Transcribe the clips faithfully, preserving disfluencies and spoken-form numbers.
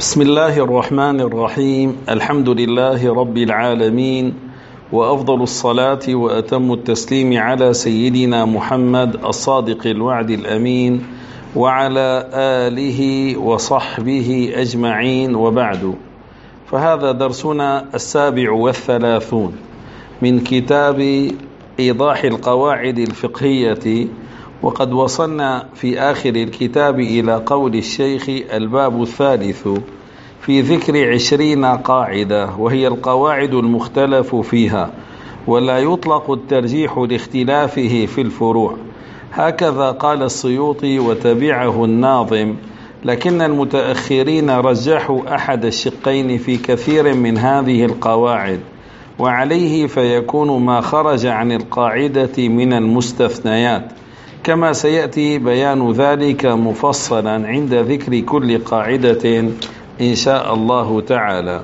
بسم الله الرحمن الرحيم. الحمد لله رب العالمين، وأفضل الصلاة وأتم التسليم على سيدنا محمد الصادق الوعد الأمين وعلى آله وصحبه أجمعين، وبعد، فهذا درسنا السابع والثلاثون من كتاب إيضاح القواعد الفقهية، وقد وصلنا في آخر الكتاب إلى قول الشيخ: الباب الثالث في ذكر عشرين قاعدة، وهي القواعد المختلف فيها، ولا يطلق الترجيح لاختلافه في الفروع. هكذا قال السيوطي وتبعه الناظم، لكن المتأخرين رجحوا أحد الشقين في كثير من هذه القواعد، وعليه فيكون ما خرج عن القاعدة من المستثنيات، كما سيأتي بيان ذلك مفصلا عند ذكر كل قاعدة إن شاء الله تعالى.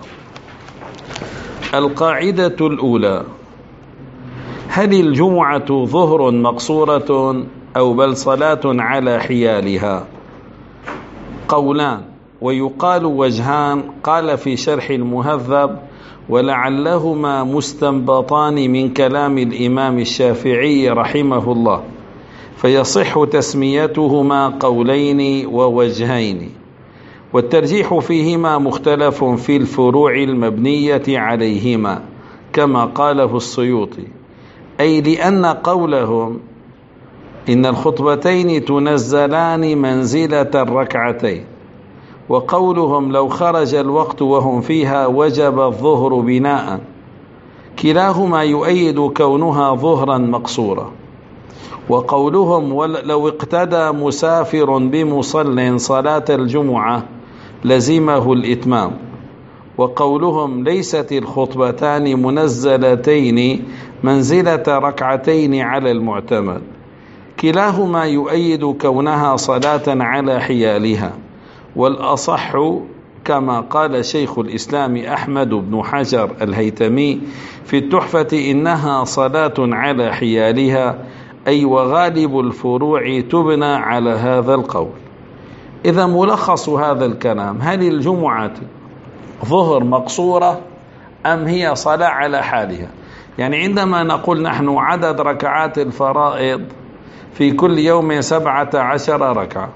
القاعدة الأولى: هل الجمعة ظهر مقصورة أو بل صلاة على حيالها؟ قولان، ويقال وجهان. قال في شرح المهذب: ولعلهما مستنبطان من كلام الإمام الشافعي رحمه الله، فيصح تسميتهما قولين ووجهين، والترجيح فيهما مختلف في الفروع المبنية عليهما، كما قاله السيوطي، أي لأن قولهم إن الخطبتين تنزلان منزلة الركعتين، وقولهم لو خرج الوقت وهم فيها وجب الظهر بناء، كلاهما يؤيد كونها ظهرا مقصورا. وقولهم لو اقتدى مسافر بمصل صلاة الجمعة لزمه الإتمام، وقولهم ليست الخطبتان منزلتين منزلة ركعتين على المعتمد، كلاهما يؤيد كونها صلاة على حيالها. والأصح كما قال شيخ الإسلام أحمد بن حجر الهيتمي في التحفة: إنها صلاة على حيالها، أي وغالب الفروع تبنى على هذا القول. إذا ملخص هذا الكلام: هل الجمعة ظهر مقصورة أم هي صلاة على حالها؟ يعني عندما نقول نحن عدد ركعات الفرائض في كل يوم سبعة عشر ركعة،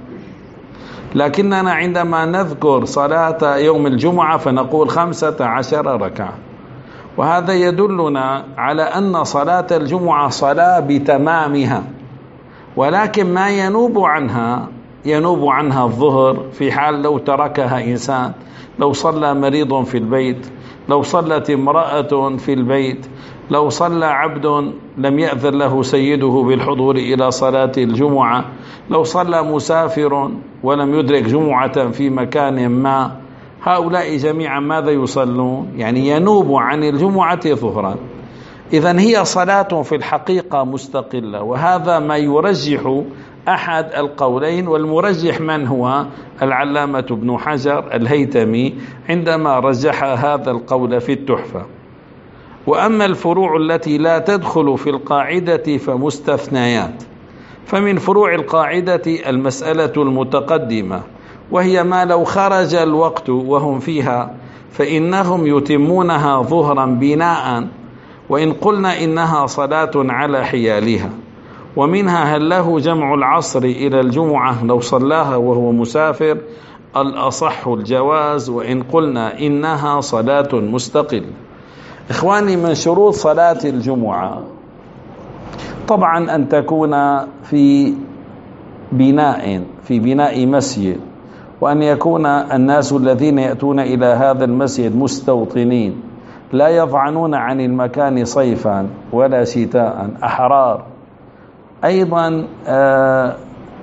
لكننا عندما نذكر صلاة يوم الجمعة فنقول خمسة عشر ركعة، وهذا يدلنا على أن صلاة الجمعة صلاة بتمامها، ولكن ما ينوب عنها ينوب عنها الظهر في حال لو تركها إنسان، لو صلى مريض في البيت، لو صلت امرأة في البيت، لو صلى عبد لم يأذن له سيده بالحضور إلى صلاة الجمعة، لو صلى مسافر ولم يدرك جمعة في مكان ما، هؤلاء جميعا ماذا يصلون؟ يعني ينوب عن الجمعة ظهرا. إذن هي صلاة في الحقيقة مستقلة، وهذا ما يرجح أحد القولين، والمرجح من هو؟ العلامة ابن حجر الهيتمي عندما رجح هذا القول في التحفة. وأما الفروع التي لا تدخل في القاعدة فمستثنيات، فمن فروع القاعدة المسألة المتقدمة، وهي ما لو خرج الوقت وهم فيها فإنهم يتمونها ظهرا بناء، وإن قلنا إنها صلاة على حيالها. ومنها هل له جمع العصر إلى الجمعة لو صلاها وهو مسافر؟ الأصح الجواز، وإن قلنا إنها صلاة مستقلة. إخواني، من شروط صلاة الجمعة طبعا أن تكون في بناء في بناء مسجد، وأن يكون الناس الذين يأتون إلى هذا المسجد مستوطنين لا يضعنون عن المكان صيفا ولا شتاء، أحرار. أيضا آه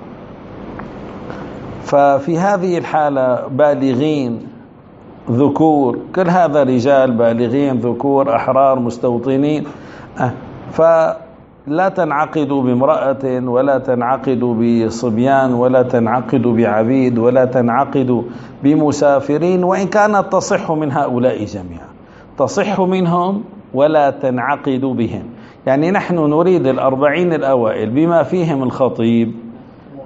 ففي هذه الحالة بالغين ذكور، كل هذا رجال بالغين ذكور أحرار مستوطنين، آه فلا تنعقد بامرأة ولا تنعقد بصبيان ولا تنعقد بعبيد ولا تنعقد بمسافرين، وإن كانت تصح من هؤلاء جميعا، تصح منهم ولا تنعقد بهم. يعني نحن نريد الأربعين الأوائل بما فيهم الخطيب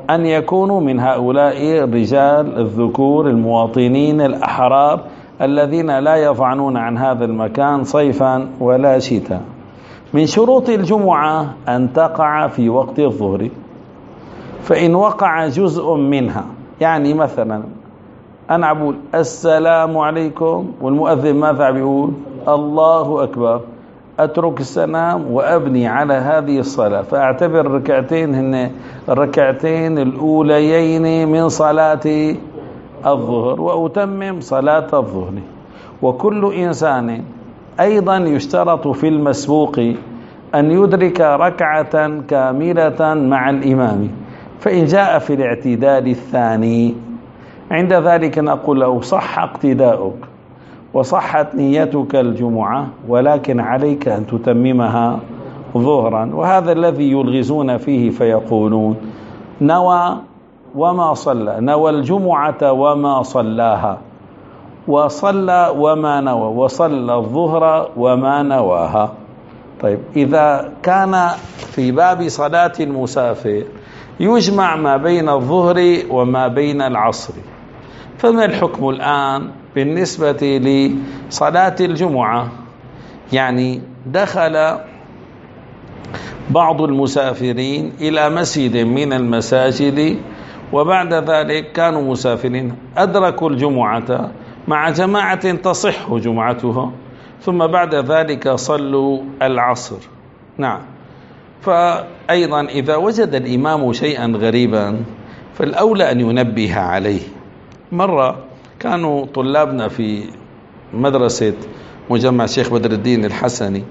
أن يكونوا من هؤلاء الرجال الذكور المواطنين الأحرار الذين لا يظعنون عن هذا المكان صيفا ولا شتاء. من شروط الجمعة أن تقع في وقت الظهر، فإن وقع جزء منها، يعني مثلا أنا أقول السلام عليكم والمؤذن ماذا بيقول؟ الله أكبر، أترك السلام وأبني على هذه الصلاة، فأعتبر الركعتين هن الركعتين الأوليين من صلاة الظهر وأتمم صلاة الظهر. وكل إنسان أيضا يشترط في المسبوق أن يدرك ركعة كاملة مع الإمام، فإن جاء في الاعتدال الثاني عند ذلك نقول له صح اقتداؤك وصحت نيتك الجمعة، ولكن عليك أن تتممها ظهرا. وهذا الذي يلغزون فيه فيقولون نوى وما صلى، نوى الجمعة وما صلاها، وصلى وما نوى، وصلى الظهر وما نواها. طيب إذا كان في باب صلاة المسافر يجمع ما بين الظهر وما بين العصر، فما الحكم الآن بالنسبة لصلاة الجمعة؟ يعني دخل بعض المسافرين إلى مسجد من المساجد وبعد ذلك كانوا مسافرين أدركوا الجمعة مع جماعة تصح جمعتها، ثم بعد ذلك صلوا العصر. نعم، فأيضا إذا وجد الإمام شيئا غريبا فالأولى أن ينبه عليه. مرة كانوا طلابنا في مدرسة مجمع الشيخ بدر الدين الحسني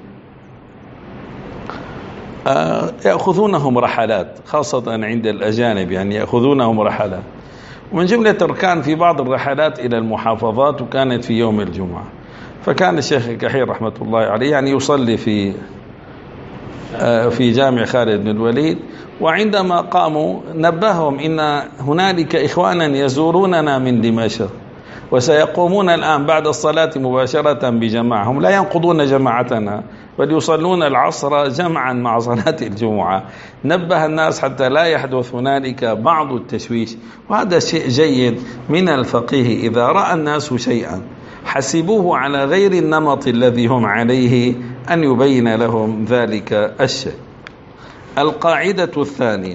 يأخذونهم رحلات، خاصة عند الأجانب، يعني يأخذونهم رحلات، ومن جملة كان في بعض الرحلات إلى المحافظات وكانت في يوم الجمعة. فكان الشيخ الكحيل رحمة الله عليه يعني يصلي في في جامع خالد بن الوليد، وعندما قاموا نبههم إن هنالك إخوانا يزوروننا من دمشق وسيقومون الآن بعد الصلاة مباشرة بجماعة، هم لا ينقضون جماعتنا بل يصلون العصر جمعا مع صلاة الجمعة. نبه الناس حتى لا يحدث هنالك بعض التشويش، وهذا شيء جيد من الفقيه. إذا رأى الناس شيئا حسبوه على غير النمط الذي هم عليه أن يبين لهم ذلك الشيء. القاعدة الثانية: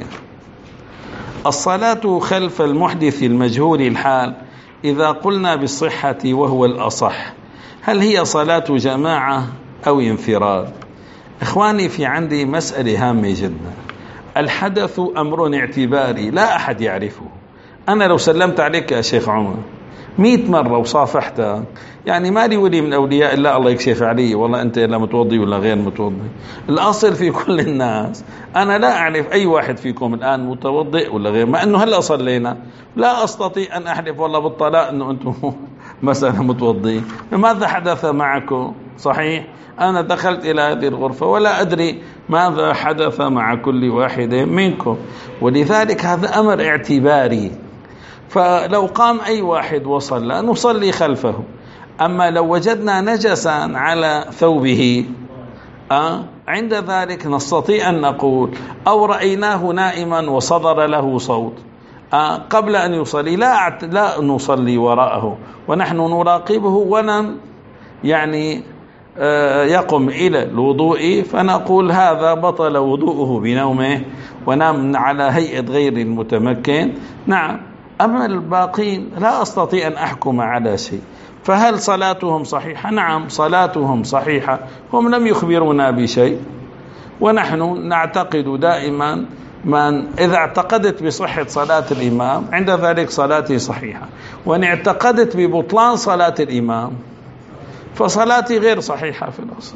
الصلاة خلف المحدث المجهول الحال إذا قلنا بالصحة وهو الأصح، هل هي صلاة جماعة أو انفراد؟ إخواني، في عندي مسألة هامة جدا. الحدث أمر اعتباري لا أحد يعرفه. أنا لو سلمت عليك يا شيخ عمر مئة مرة وصافحتك، يعني ما لي ولي من أولياء الله الله يكشف علي والله أنت إلا متوضي ولا غير متوضي. الأصل في كل الناس أنا لا أعرف أي واحد فيكم الآن متوضئ ولا غير، مع أنه هلأ صلينا لا أستطيع أن أحلف والله بالطلاق أنه أنتم مثلا متوضئين. ماذا حدث معكم؟ صحيح أنا دخلت إلى هذه الغرفة ولا أدري ماذا حدث مع كل واحد منكم، ولذلك هذا أمر اعتباري. فلو قام أي واحد وصلى نصلي خلفه. أما لو وجدنا نجسا على ثوبه أه عند ذلك نستطيع أن نقول أو رأيناه نائما وصدر له صوت أه قبل أن يصلي لا لا نصلي وراءه ونحن نراقبه ولم يعني أه يقم إلى الوضوء، فنقول هذا بطل وضوءه بنومه ونام على هيئة غير المتمكن. نعم، أما الباقين لا أستطيع أن أحكم على شيء. فهل صلاتهم صحيحة؟ نعم صلاتهم صحيحة، هم لم يخبرونا بشيء، ونحن نعتقد دائما من إذا اعتقدت بصحة صلاة الإمام عند ذلك صلاتي صحيحة، وإن اعتقدت ببطلان صلاة الإمام فصلاتي غير صحيحة في الأصل.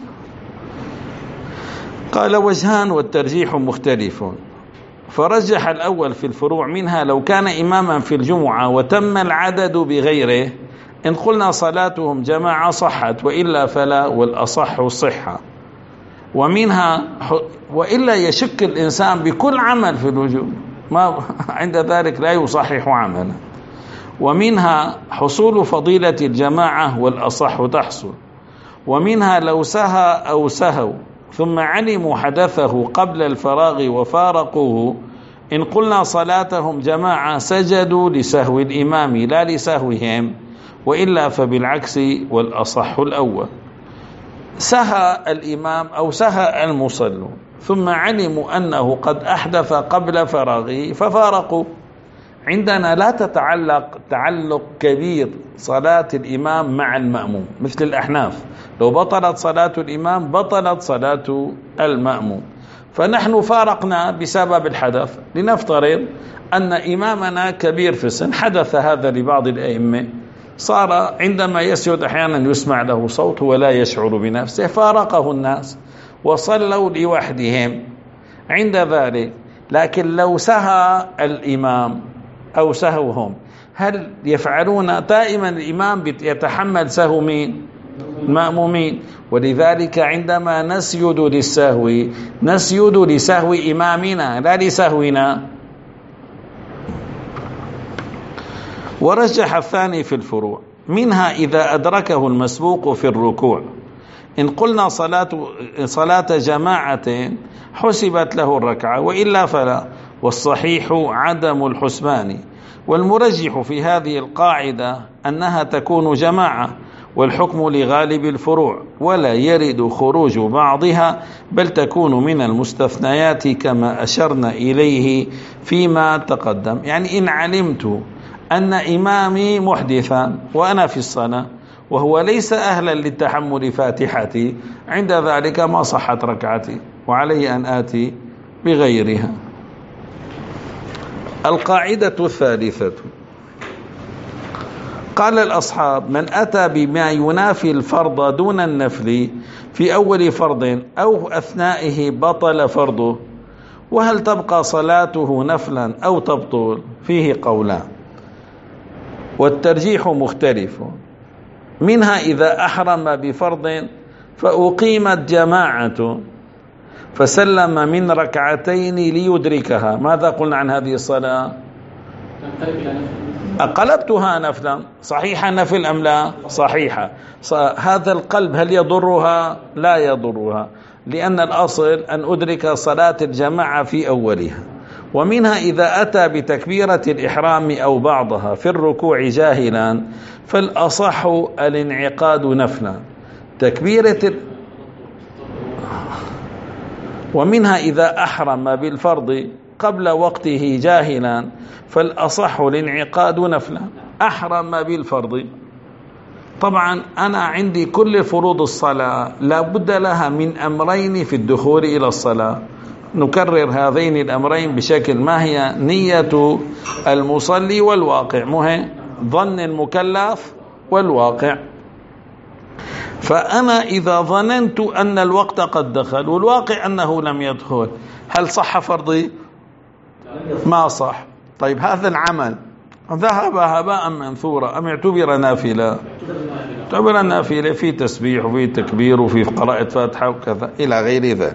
قال وجهان والترجيح مختلف، فرجح الأول في الفروع منها لو كان إماما في الجمعة وتم العدد بغيره إن قلنا صلاتهم جماعة صحت، وإلا فلا، والأصح الصحة. ومنها وإلا يشك الإنسان بكل عمل في الوجوب، ما عند ذلك لا يصحح عملا. ومنها حصول فضيلة الجماعة والأصح تحصل. ومنها لو سهى أو سهوا ثم علموا حدثه قبل الفراغ وفارقوه إن قلنا صلاتهم جماعة سجدوا لسهو الإمام لا لسهوهم، وإلا فبالعكس والأصح الأول. سهى الإمام أو سهى المصلون ثم علموا أنه قد أحدث قبل فراغه ففارقوا. عندنا لا تتعلق تعلق كبير صلاة الإمام مع المأموم مثل الأحناف، لو بطلت صلاة الإمام بطلت صلاة المأموم، فنحن فارقنا بسبب الحدث. لنفترض أن إمامنا كبير في السن، حدث هذا لبعض الأئمة، صار عندما يسجد أحيانا يسمع له صوت ولا يشعر بنفسه، فارقه الناس وصلوا لوحدهم عند ذلك. لكن لو سهى الإمام أو سهوهم، هل يفعلون دائما الإمام يتحمل سهو مين؟ المأمومين. ولذلك عندما نسجد للسهو نسجد لسهو إمامنا لا لسهونا. ورجح الثاني في الفروع، منها إذا أدركه المسبوق في الركوع. إن قلنا صلاة, صلاة جماعة حسبت له الركعة، وإلا فلا، والصحيح عدم الحسبان. والمرجح في هذه القاعدة أنها تكون جماعة، والحكم لغالب الفروع، ولا يرد خروج بعضها، بل تكون من المستثنيات كما أشرنا إليه فيما تقدم. يعني إن علمت أن إمامي محدثا وأنا في الصلاة وهو ليس أهلا للتحمل فاتحتي، عند ذلك ما صحت ركعتي وعلي أن آتي بغيرها. القاعدة الثالثة، قال الأصحاب: من أتى بما ينافي الفرض دون النفل في أول فرض أو أثنائه بطل فرضه. وهل تبقى صلاته نفلا أو تبطل؟ فيه قولان، والترجيح مختلف. منها إذا أحرم بفرض فأقيمت جماعة فسلم من ركعتين ليدركها، ماذا قلنا عن هذه الصلاة؟ أقلبتها نفلا، صحيحة نفل أم لا؟ صحيحة. هذا القلب هل يضرها؟ لا يضرها، لأن الأصل أن أدرك صلاة الجماعة في أولها. ومنها إذا أتى بتكبيرة الإحرام أو بعضها في الركوع جاهلا فالأصح الانعقاد نفلا تكبيرة ال... ومنها إذا أحرم بالفرض قبل وقته جاهلا فالأصح الانعقاد نفلا. أحرم بالفرض، طبعا أنا عندي كل فروض الصلاة لا بد لها من أمرين في الدخول إلى الصلاة. نكرر هذين الأمرين بشكل: ما هي نية المصلي والواقع، مهم ظن المكلف والواقع. فأنا إذا ظننت أن الوقت قد دخل والواقع أنه لم يدخل، هل صح فرضي؟ ما صح. طيب هذا العمل ذهب هباء منثورا أم اعتبر نافلة؟ اعتبر نافلة، في تسبيح وفي تكبير وفي قراءة فاتحة وكذا إلى غير ذلك.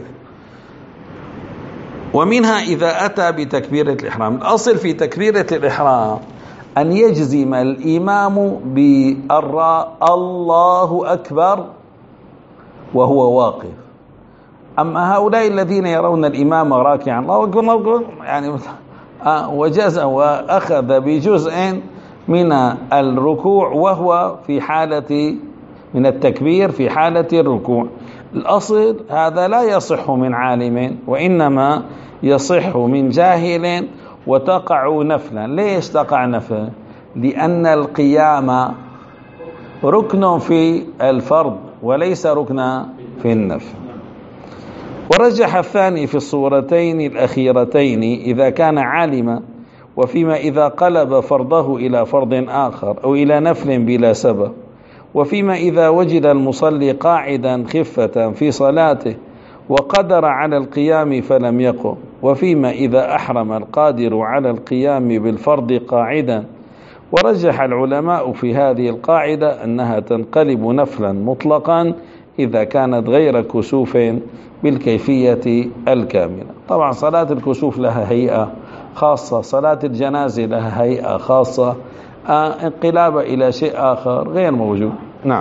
ومنها إذا أتى بتكبيرة الإحرام. الأصل في تكبيرة الإحرام أن يجزم الإمام بالراء الله أكبر وهو واقف. أما هؤلاء الذين يرون الإمام راكعا الله أكبر الله أكبر يعني آه وجزء وأخذ بجزء من الركوع وهو في حالة من التكبير في حالة الركوع، الأصل هذا لا يصح من عالم، وإنما يصح من جاهل وتقع نفلا. ليش تقع نفلا؟ لأن القيام ركن في الفرض وليس ركن في النفل. ورجح الثاني في الصورتين الأخيرتين إذا كان عالما، وفيما إذا قلب فرضه إلى فرض آخر أو إلى نفل بلا سبب، وفيما إذا وجد المصلي قاعدا خفة في صلاته وقدر على القيام فلم يقم، وفيما إذا أحرم القادر على القيام بالفرض قاعدا. ورجح العلماء في هذه القاعدة أنها تنقلب نفلا مطلقا إذا كانت غير كسوف بالكيفية الكاملة. طبعا صلاة الكسوف لها هيئة خاصة، صلاة الجنازة لها هيئة خاصة، آه انقلاب إلى شيء آخر غير موجود. نعم.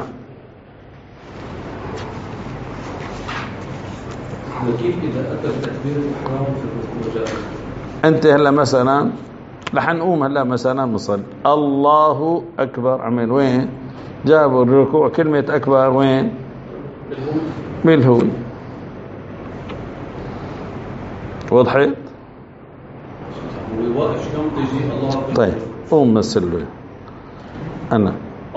وكيف إذا أتى بتكبير الإحرام في الركوع جاهلا؟ أنت هلا مثلا رح نقوم هلا مثلا نصلي الله أكبر، عمل وين؟ جابوا الركوع كلمة أكبر وين؟ بالهوي. وضحت؟ طيب قوم مثل له أنا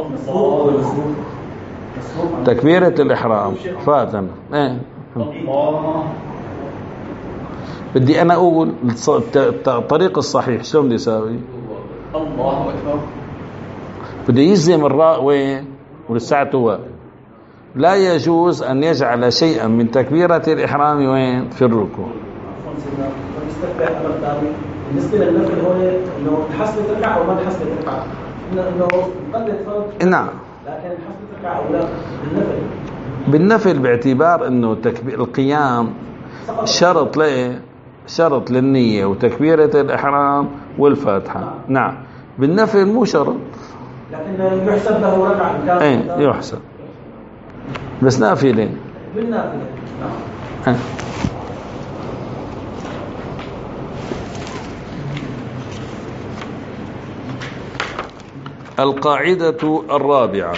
تكبيرة الإحرام فاتنا. ايه بدي أنا أقول الطريق الصحيح شلون بدي أساوي؟ الله أكبر. بدي يجزم الراء وين؟ ولساعته واقف. لا يجوز أن يجعل شيئا من تكبيرة الإحرام وين؟ في الركوع. بالنسبة للنفل هو إنه تحصل تركع أو ما تحصل تركع، إنه مقدر فرض. نعم. لكن تحصل تركع أو لا بالنفل. بالنفل باعتبار إنه تكبير القيام شرط ليه؟ شرط للنية وتكبيرة الإحرام والفاتحة. نعم. بالنفل مو شرط. لكن يحسب له ركعة. إيه يحسب. بس نافلة. بالنافلة. نعم. القاعدة الرابعة: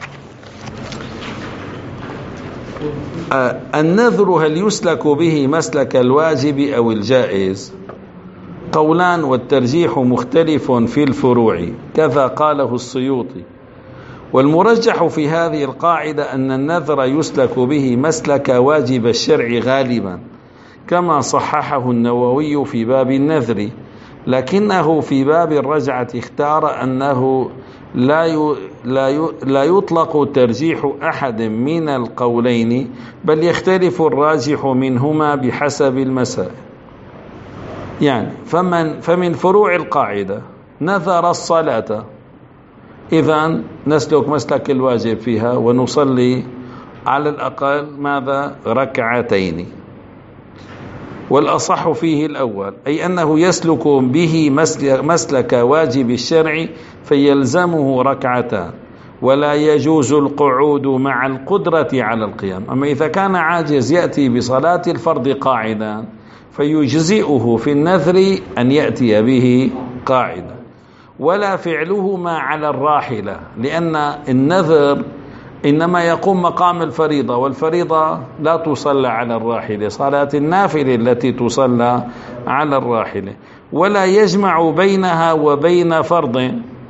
النذر هل يسلك به مسلك الواجب أو الجائز؟ قولان والترجيح مختلف في الفروع، كذا قاله السيوطي. والمرجح في هذه القاعدة أن النذر يسلك به مسلك واجب الشرع غالبا، كما صححه النووي في باب النذر، لكنه في باب الرجعة اختار أنه لا لا لا يطلق ترجيح أحد من القولين، بل يختلف الراجح منهما بحسب المسائل. يعني فمن فمن فروع القاعدة نذر الصلاة، إذن نسلك مسلك الواجب فيها ونصلي على الأقل ماذا؟ ركعتين. والأصح فيه الأول، أي أنه يسلك به مسلك واجب الشرع فيلزمه ركعتان، ولا يجوز القعود مع القدرة على القيام. أما إذا كان عاجز يأتي بصلاة الفرض قاعدا فيجزئه في النذر أن يأتي به قاعدا، ولا فعلهما على الراحلة، لأن النذر إنما يقوم مقام الفريضة، والفريضة لا تصلى على الراحلة، صلاة النافلة التي تصلى على الراحلة. ولا يجمع بينها وبين فرض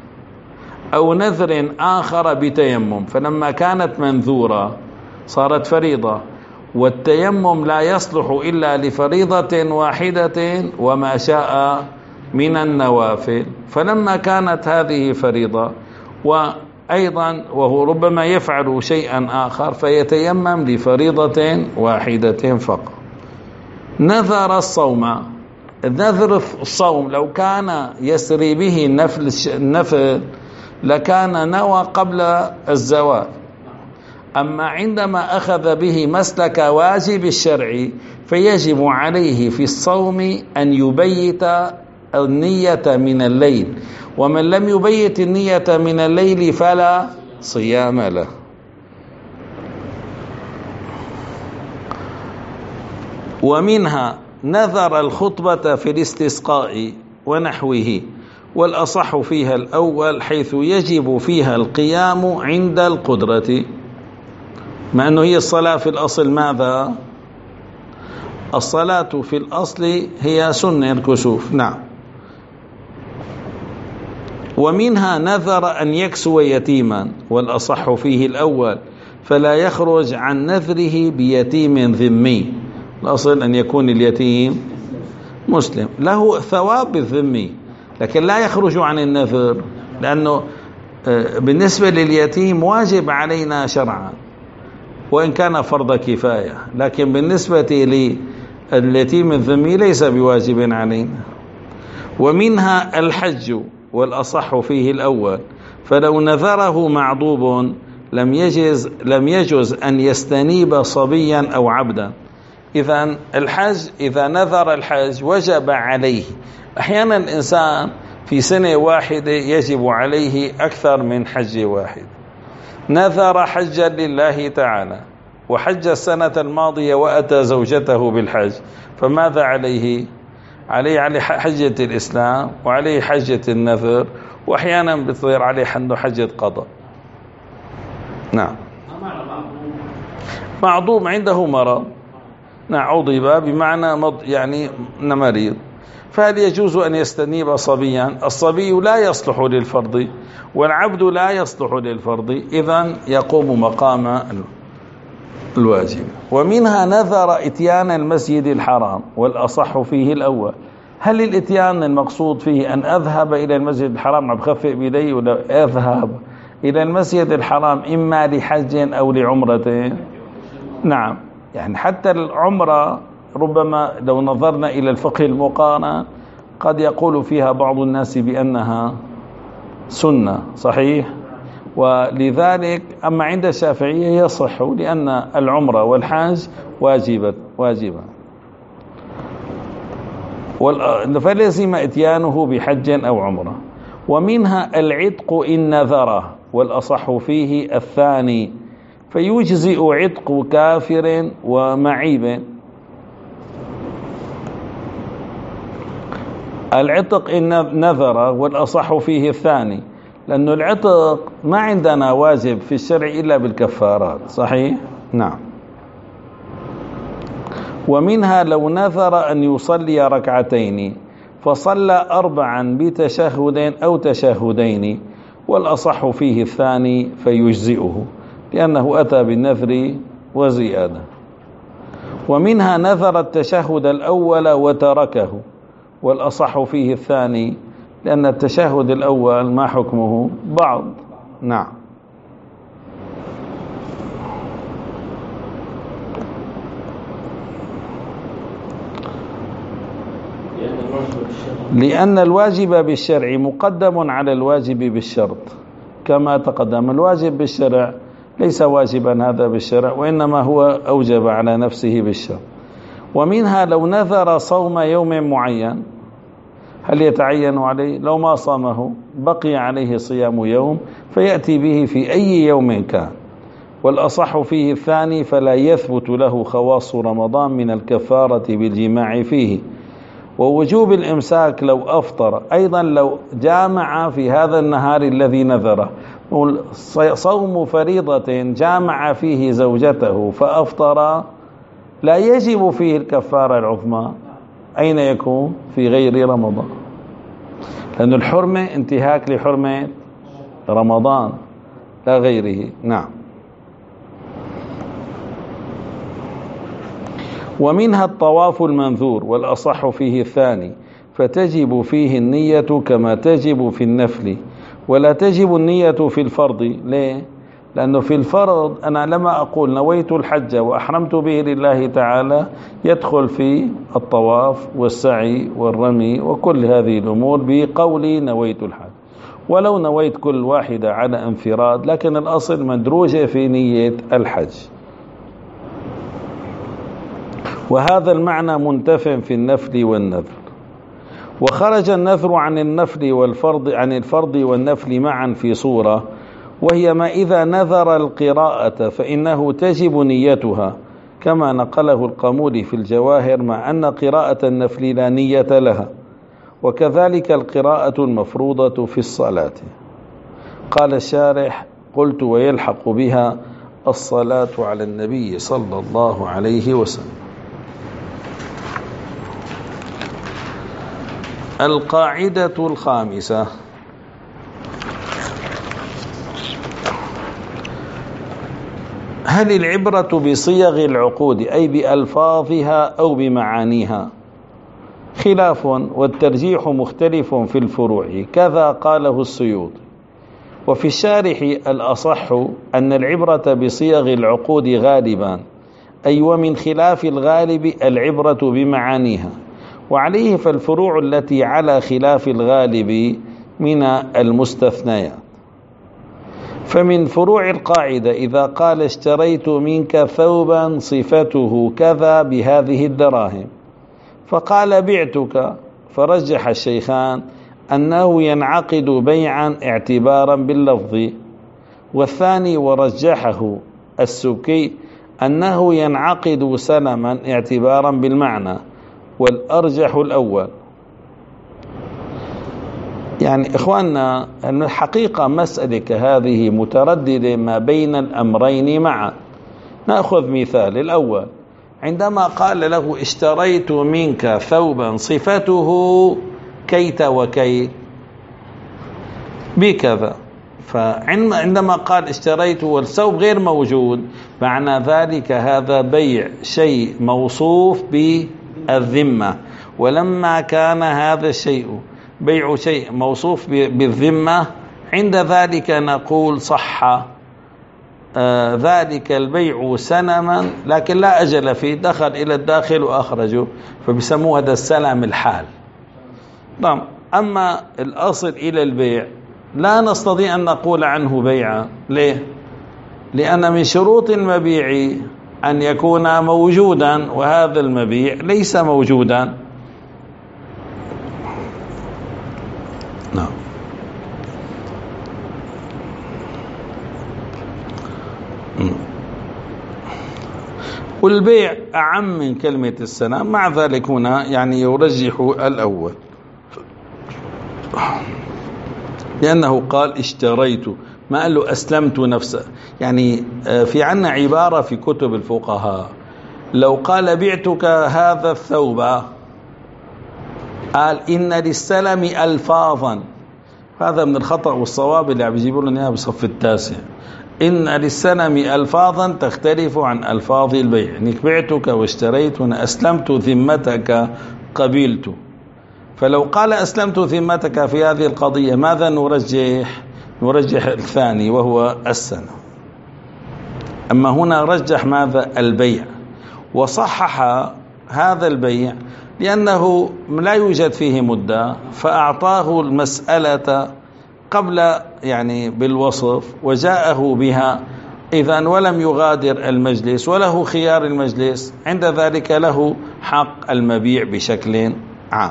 أو نذر آخر بتيمم، فلما كانت منذورة صارت فريضة، والتيمم لا يصلح إلا لفريضة واحدة وما شاء من النوافل، فلما كانت هذه فريضة وأيضا وهو ربما يفعل شيئا آخر فيتيمم لفريضة واحدة فقط. نذر الصوم، نذر الصوم لو كان يسري به النفل النفل لكان نوى قبل الزوال، أما عندما أخذ به مسلك واجب الشرع فيجب عليه في الصوم أن يبيت النية من الليل، ومن لم يبيت النية من الليل فلا صيام له. ومنها نذر الخطبة في الاستسقاء ونحوه، والأصح فيها الأول حيث يجب فيها القيام عند القدرة، مع أنه هي الصلاة في الأصل ماذا؟ الصلاة في الأصل هي سنة الكسوف. نعم. ومنها نذر أن يكسو يتيما، والأصح فيه الأول، فلا يخرج عن نذره بيتيم ذمي، الأصل أن يكون اليتيم مسلم له ثواب الذمي، لكن لا يخرج عن النذر، لأنه بالنسبة لليتيم واجب علينا شرعا وإن كان فرض كفاية، لكن بالنسبة لليتيم الذمي ليس بواجب علينا. ومنها الحج، والأصح فيه الأول، فلو نذره معضوب لم يجز لم يجز أن يستنيب صبيا أو عبدا. إذن الحج إذا نذر الحج وجب عليه. أحيانا الإنسان في سنة واحدة يجب عليه أكثر من حج واحد. نذر حجا لله تعالى وحج السنة الماضية وأتى زوجته بالحج، فماذا عليه؟ عليه عليه حجة الإسلام وعليه حجة النذر، وأحيانا بتصير عليه عنده حجة قضاء. نعم. معضوم عنده مرض، نعم، عضب بمعنى مض يعني مريض، فهل يجوز أن يستنيب صبيا؟ الصبي لا يصلح للفرض والعبد لا يصلح للفرض، إذن يقوم مقام الواجب. ومنها نذر إتيان المسجد الحرام، والأصح فيه الأول. هل الإتيان المقصود فيه أن أذهب إلى المسجد الحرام عم بخفق بيدي، ولا أذهب إلى المسجد الحرام إما لحج أو لعمرة؟ نعم، يعني حتى العمرة ربما لو نظرنا إلى الفقه المقارن قد يقول فيها بعض الناس بأنها سنة، صحيح؟ ولذلك أما عند الشافعية يصح، لأن العمرة والحج واجبة واجبة فلزم إتيانه بحج أو عمرة. ومنها العتق إن نذره، والأصح فيه الثاني، فيجزئ عتق كافر ومعيب. العتق إن نذر والأصح فيه الثاني، لأن العتق ما عندنا واجب في الشرع إلا بالكفارات، صحيح؟ نعم. ومنها لو نذر أن يصلي ركعتين فصلى أربعا بتشهد أو تشهدين، والأصح فيه الثاني فيجزئه، لأنه أتى بالنذر وزيادة. ومنها نذر التشهد الأول وتركه، والأصح فيه الثاني، لأن التشهد الأول ما حكمه بعض. نعم. لأن الواجب بالشرع مقدم على الواجب بالشرط، كما تقدم. الواجب بالشرع ليس واجبا هذا بالشرع، وإنما هو أوجب على نفسه بالشرط. ومنها لو نذر صوم يوم معين، هل يتعين عليه؟ لو ما صامه بقي عليه صيام يوم فيأتي به في أي يوم كان، والأصح فيه الثاني، فلا يثبت له خواص رمضان من الكفارة بالجماع فيه. ووجوب الإمساك لو أفطر، أيضا لو جامع في هذا النهار الذي نذره. صوم فريضة جامع فيه زوجته فأفطر لا يجب فيه الكفارة العظمى، أين يكون؟ في غير رمضان، لأن الحرمة انتهاك لحرمة رمضان لا غيره. نعم. ومنها الطواف المنذور، والأصح فيه الثاني، فتجب فيه النية كما تجب في النفل، ولا تجب النية في الفرض. ليه؟ لأنه في الفرض أنا لما أقول نويت الحج وأحرمت به لله تعالى يدخل في الطواف والسعي والرمي وكل هذه الأمور بقولي نويت الحج، ولو نويت كل واحدة على انفراد، لكن الأصل مدروجة في نية الحج. وهذا المعنى منتف في النفل والنذر. وخرج النذر عن النفل والفرض عن الفرض والنفل معا في صورة، وهي ما إذا نذر القراءة فإنه تجب نيتها، كما نقله القامولي في الجواهر، مع أن قراءة النفل لا نية لها، وكذلك القراءة المفروضة في الصلاة. قال الشارح: قلت ويلحق بها الصلاة على النبي صلى الله عليه وسلم. القاعدة الخامسة: هل العبرة بصيغ العقود أي بألفاظها أو بمعانيها؟ خلاف، والترجيح مختلف في الفروع، كذا قاله السيوطي. وفي الشارح: الأصح أن العبرة بصيغ العقود غالبا، أي ومن خلاف الغالب العبرة بمعانيها، وعليه فالفروع التي على خلاف الغالب من المستثنيات. فمن فروع القاعدة إذا قال اشتريت منك ثوبا صفته كذا بهذه الدراهم، فقال بعتك، فرجح الشيخان أنه ينعقد بيعا اعتبارا باللفظ، والثاني ورجحه السكي أنه ينعقد سلما اعتبارا بالمعنى، والأرجح الأول. يعني إخواننا الحقيقة مسألة كهذه مترددة ما بين الأمرين معا. نأخذ مثال الأول، عندما قال له اشتريت منك ثوبا صفته كيت وكيت بكذا، فعندما قال اشتريت والثوب غير موجود، معنى ذلك هذا بيع شيء موصوف بالذمة. ولما كان هذا الشيء بيع شيء موصوف بالذمة، عند ذلك نقول صح آه ذلك البيع سلما، لكن لا أجل فيه، دخل إلى الداخل وأخرجه، فبسموه هذا السلم الحال. طبعا أما الأصل إلى البيع لا نستطيع أن نقول عنه بيعا. ليه؟ لأن من شروط المبيع أن يكون موجودا، وهذا المبيع ليس موجودا. نعم. والبيع أعم من كلمة السلام، مع ذلك هنا يعني يرجح الأول، لأنه قال اشتريت، ما قال له أسلمت نفسه. يعني في عنا عبارة في كتب الفقهاء، لو قال بعتك هذا الثوب، قال إن للسلم ألفاظا، هذا من الخطأ والصواب اللي عم يجيبوا لنا إياه بصف التاسع. إن للسلم ألفاظا تختلف عن ألفاظ البيع، يعني بعتك واشتريت، وأنا أسلمت ذمتك قبلت. فلو قال أسلمت ذمتك في هذه القضية، ماذا نرجح؟ نرجح الثاني وهو السنة. أما هنا رجح ماذا؟ البيع، وصحح هذا البيع لأنه لا يوجد فيه مدة، فأعطاه المسألة قبل يعني بالوصف وجاءه بها إذن، ولم يغادر المجلس وله خيار المجلس، عند ذلك له حق المبيع بشكل عام.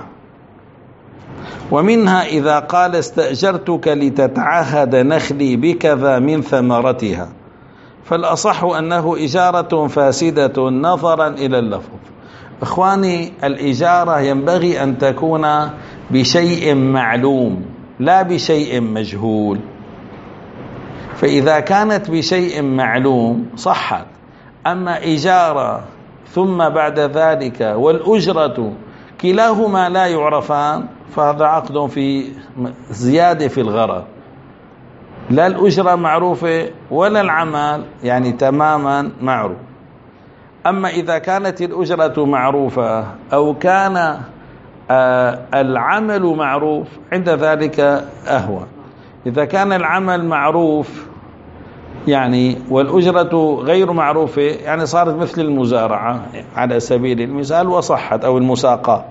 ومنها إذا قال استأجرتك لتتعهد نخلي بكذا من ثمرتها، فالأصح أنه إجارة فاسدة نظرا إلى اللفظ. إخواني، الإجارة ينبغي أن تكون بشيء معلوم لا بشيء مجهول، فإذا كانت بشيء معلوم صحت. أما إجارة ثم بعد ذلك والأجرة كلاهما لا يعرفان، فهذا عقد في زيادة في الغرض، لا الأجرة معروفة ولا العمل يعني تماما معروف. أما إذا كانت الأجرة معروفة أو كان آه العمل معروف، عند ذلك أهون. إذا كان العمل معروف يعني والأجرة غير معروفة، يعني صارت مثل المزارعة على سبيل المثال وصحت، أو المساقة.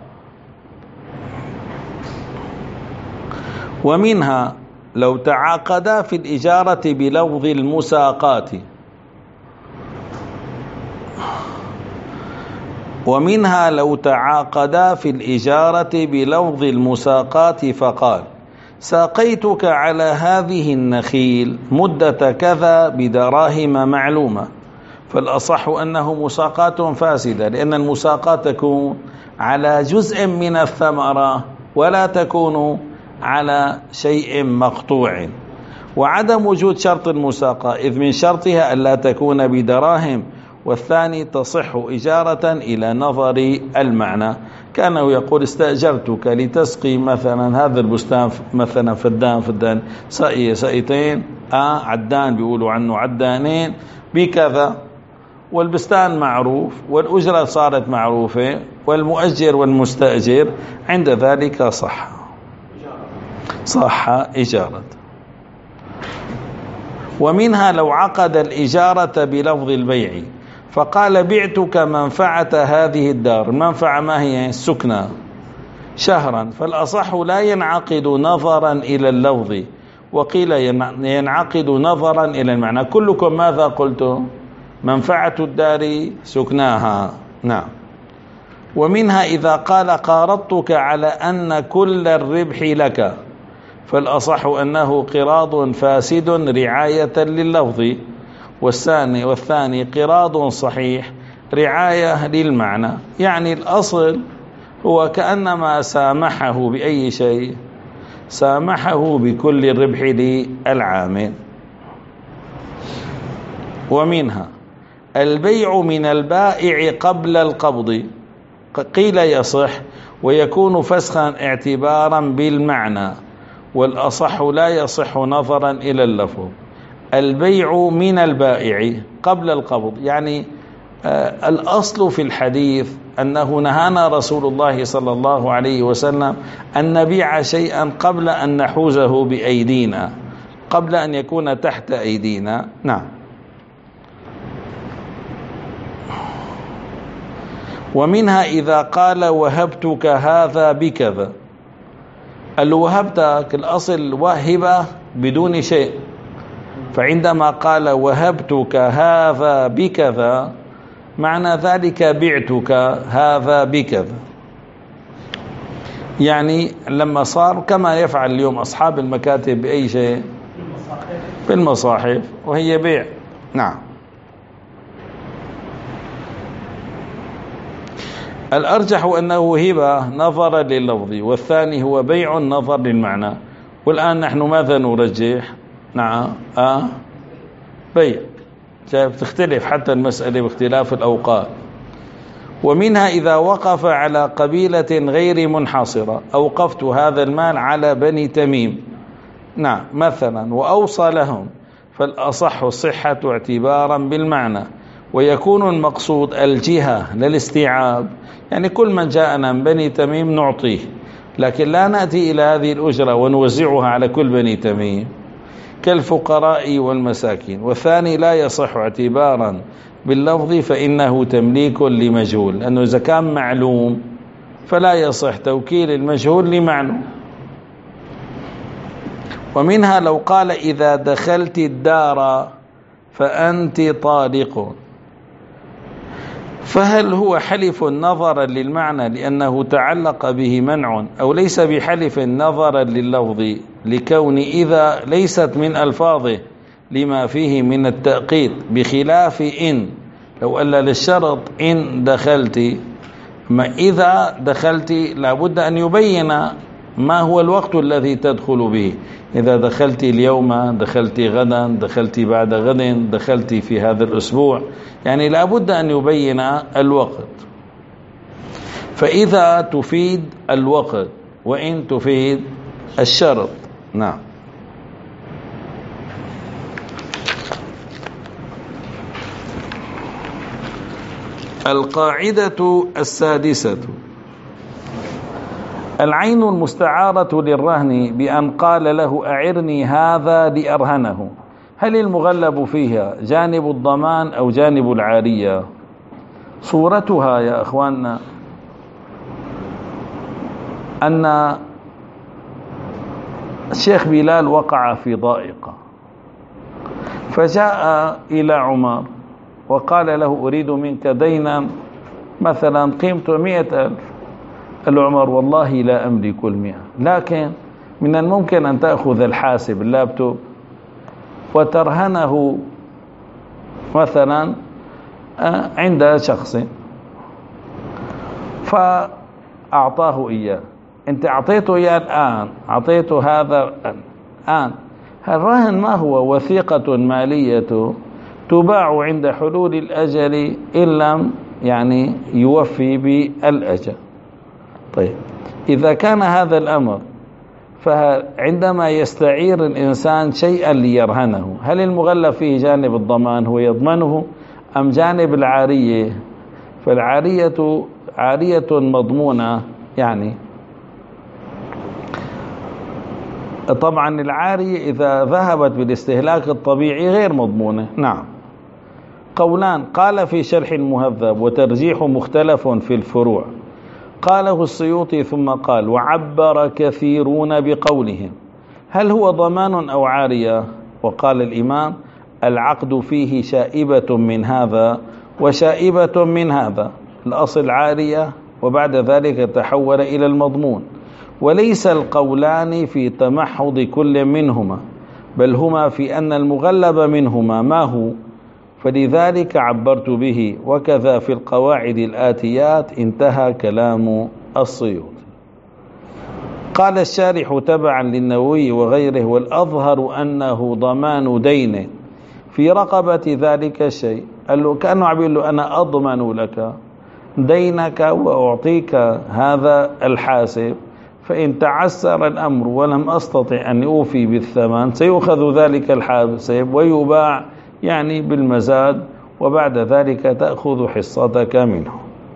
ومنها لو تعاقدا في الإجارة بلفظ المساقات، ومنها لو تعاقدا في الإجارة بلفظ المساقات فقال ساقيتك على هذه النخيل مدة كذا بدراهم معلومة، فالأصح أنه مساقات فاسدة، لأن المساقات تكون على جزء من الثمرة ولا تكون على شيء مقطوع. وعدم وجود شرط المساقة، إذ من شرطها ألا تكون بدراهم، والثاني تصح إجارة إلى نظر المعنى. كانه يقول استأجرتك لتسقي مثلا هذا البستان مثلا فدان فدان سقي سقيتين، آه عدان بيقولوا عنه عدانين بكذا، والبستان معروف والأجرة صارت معروفة والمؤجر والمستأجر، عند ذلك صح صح إجارة. ومنها لو عقد الإجارة بلفظ البيع فقال بعتك منفعة هذه الدار، المنفعة ما هي؟ السكنة شهرا، فالأصح لا ينعقد نظرا إلى اللفظ، وقيل ينعقد نظرا إلى المعنى. كلكم ماذا قلتم؟ منفعة الدار سكناها. نعم. ومنها إذا قال قارضتك على أن كل الربح لك، فالأصح أنه قراض فاسد رعاية لللفظ، والثاني والثاني قراض صحيح رعاية للمعنى. يعني الأصل هو كأنما سامحه بأي شيء، سامحه بكل الربح للعامل. ومنها البيع من البائع قبل القبض، قيل يصح ويكون فسخا اعتبارا بالمعنى، والأصح لا يصح نظرا إلى اللفظ. البيع من البائع قبل القبض، يعني آه الأصل في الحديث أنه نهانا رسول الله صلى الله عليه وسلم أن نبيع شيئا قبل أن نحوزه بأيدينا، قبل أن يكون تحت أيدينا. نعم. ومنها إذا قال وهبتك هذا بكذا، قال وهبتك الأصل وهبة بدون شيء، فعندما قال وهبتك هذا بكذا معنى ذلك بعتك هذا بكذا، يعني لما صار كما يفعل اليوم أصحاب المكاتب بأي شيء، بالمصاحف، وهي بيع. نعم. الأرجح أنه هبة نظرا لللفظ، والثاني هو بيع نظر للمعنى. والآن نحن ماذا نرجح؟ نعم آه بيع. تختلف حتى المسألة باختلاف الأوقات. ومنها إذا وقف على قبيلة غير منحصرة، أوقفت هذا المال على بني تميم، نعم مثلا، وأوصى لهم، فالأصح صحة اعتبارا بالمعنى، ويكون المقصود الجهة للاستيعاب، يعني كل من جاءنا من بني تميم نعطيه، لكن لا نأتي إلى هذه الأجرة ونوزعها على كل بني تميم كالفقراء والمساكين. والثاني لا يصح اعتبارا باللفظ فإنه تمليك لمجهول، لأنه إذا كان معلوم فلا يصح توكيل المجهول لمعلوم. ومنها لو قال إذا دخلت الدار فأنت طالق، فهل هو حلف نظرا للمعنى لأنه تعلق به منع، أو ليس بحلف نظرا لللفظ لكون إذا ليست من ألفاظه لما فيه من التأقيد، بخلاف إن، لو ألا للشرط إن دخلت، ما إذا دخلت لابد أن يبين ما هو الوقت الذي تدخل به، إذا دخلت اليوم، دخلت غدا، دخلت بعد غد، دخلت في هذا الأسبوع، يعني لابد أن يبين الوقت. فإذا تفيد الوقت، وإن تفيد الشرط. نعم. القاعدة السادسة: العين المستعارة للرهن بأن قال له أعرني هذا لأرهنه، هل المغلب فيها جانب الضمان أو جانب العارية؟ صورتها يا أخواننا أن الشيخ بلال وقع في ضائقة، فجاء إلى عمر وقال له أريد منك دينا مثلا قيمته مئة ألف. قال له عمر والله لا أملك المئة، لكن من الممكن أن تأخذ الحاسب اللابتوب وترهنه مثلا عند شخص، فأعطاه إياه. أنت أعطيته إياه الآن، أعطيته هذا الآن، الرهن ما هو؟ وثيقة مالية تباع عند حلول الأجل إن لم يعني يوفي بالأجل. طيب إذا كان هذا الأمر، فعندما يستعير الإنسان شيئا ليرهنه، هل المغلب فيه جانب الضمان هو يضمنه أم جانب العارية؟ فالعارية عارية مضمونة، يعني طبعا العارية إذا ذهبت بالاستهلاك الطبيعي غير مضمونة. نعم. قولان قال في شرح المهذب وترجيح مختلف في الفروع، قاله السيوطي ثم قال وعبر كثيرون بقولهم هل هو ضمان أو عارية؟ وقال الإمام العقد فيه شائبة من هذا وشائبة من هذا، الأصل عارية وبعد ذلك تحول إلى المضمون، وليس القولان في تمحض كل منهما، بل هما في أن المغلب منهما ما هو، فلذلك عبرت به، وكذا في القواعد الآتيات. انتهى كلام السيوطي. قال الشارح تبعا للنووي وغيره: والأظهر أنه ضمان دين في رقبة ذلك الشيء. قال له كأنه عم يقول له أنا أضمن لك دينك وأعطيك هذا الحاسب، فإن تعسر الأمر ولم أستطع أن أوفي بالثمن سيؤخذ ذلك الحاسب ويباع يعني بالمزاد، وبعد ذلك تأخذ حصتك منه.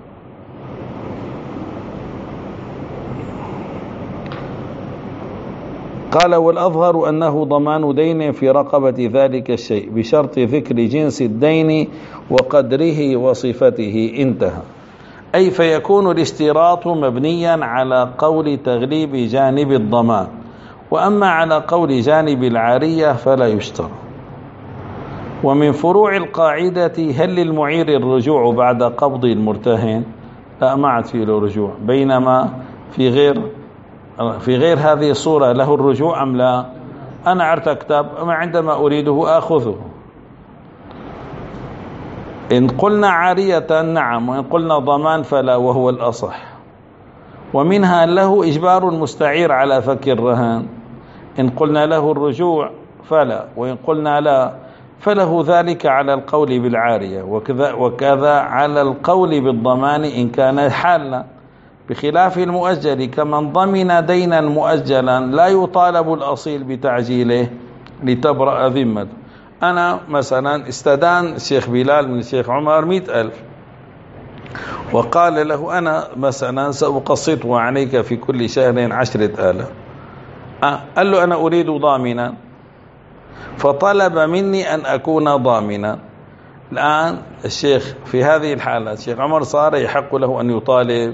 قال: والأظهر أنه ضمان دين في رقبة ذلك الشيء بشرط ذكر جنس الدين وقدره وصفته. انتهى. أي فيكون الاشتراط مبنيا على قول تغليب جانب الضمان، وأما على قول جانب العارية فلا يشترط. ومن فروع القاعدة: هل للمعير الرجوع بعد قبض المرتهن؟ لا، ما عاد فيه له رجوع، بينما في غير في غير هذه الصورة له الرجوع أم لا؟ أنا عرت كتاب، أما عندما أريده آخذه. إن قلنا عارية نعم، وإن قلنا ضمان فلا، وهو الأصح. ومنها له إجبار المستعير على فك الرهان. إن قلنا له الرجوع فلا، وإن قلنا لا فله ذلك على القول بالعارية، وكذا, وكذا على القول بالضمان إن كان حالا، بخلاف المؤجل. كمن ضمن دينا مؤجلا لا يطالب الأصيل بتعجيله لتبرأ ذمته. أنا مثلا استدان الشيخ بلال من الشيخ عمر مئة ألف، وقال له أنا مثلا سأقسطه عليك في كل شهر عشرة آلاف. أه قال له أنا أريد ضامنا، فطلب مني أن أكون ضامنا. الآن الشيخ في هذه الحالة الشيخ عمر صار يحق له أن يطالب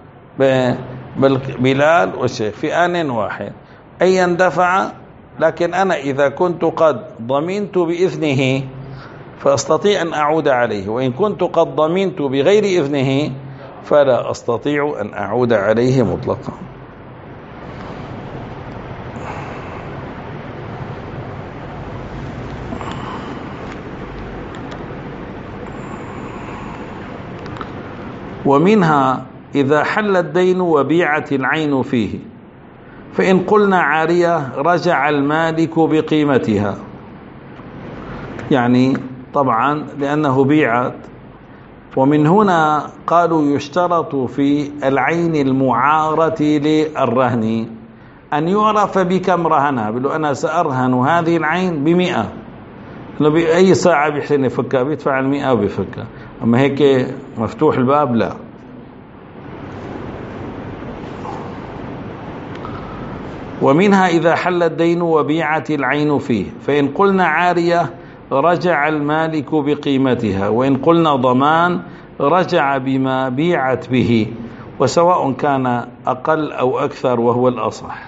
بلال والشيخ في آن واحد أن يندفع، لكن أنا إذا كنت قد ضمنت بإذنه فأستطيع أن أعود عليه، وإن كنت قد ضمنت بغير إذنه فلا أستطيع أن أعود عليه مطلقا. ومنها إذا حل الدين وبيعت العين فيه، فإن قلنا عارية رجع المالك بقيمتها، يعني طبعا لأنه بيعت. ومن هنا قالوا يشترط في العين المعارة للرهن أن يعرف بكم رهنها. بيقولوا أنا سأرهن هذه العين بمئة، بأي ساعة بيحسن يفكها بيدفع المئة وبيفكها، أما هيك مفتوح الباب لا. ومنها إذا حل الدين وبيعت العين فيه، فإن قلنا عارية رجع المالك بقيمتها، وإن قلنا ضمان رجع بما بيعت به، وسواء كان أقل أو أكثر وهو الأصح.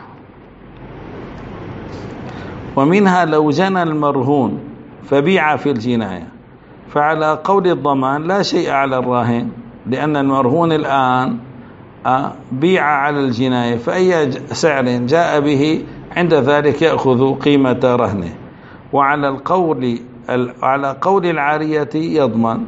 ومنها لو جنى المرهون فبيع في الجناية، فعلى قول الضمان لا شيء على الراهن، لأن المرهون الآن بيع على الجناية، فأي سعر جاء به عند ذلك يأخذ قيمة رهنه. وعلى القول على قول العارية يضمن.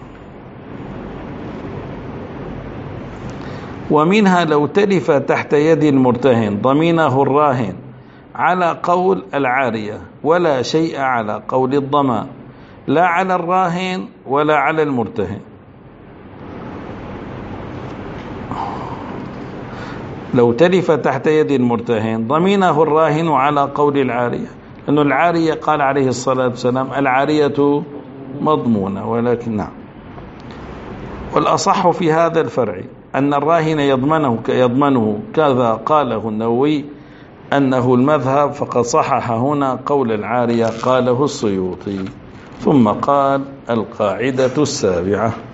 ومنها لو تلف تحت يد المرتهن ضمينه الراهن على قول العارية، ولا شيء على قول الضمان، لا على الراهن ولا على المرتهن. لو تلف تحت يد المرتهن ضمينه الراهن على قول العارية، لأن العارية قال عليه الصلاة والسلام العارية مضمونة، ولكن نعم. والأصح في هذا الفرع أن الراهن يضمنه يضمنه كذا قاله النووي أنه المذهب، فقد صحح هنا قول العارية قاله السيوطي. ثم قال: القاعدة السابعة.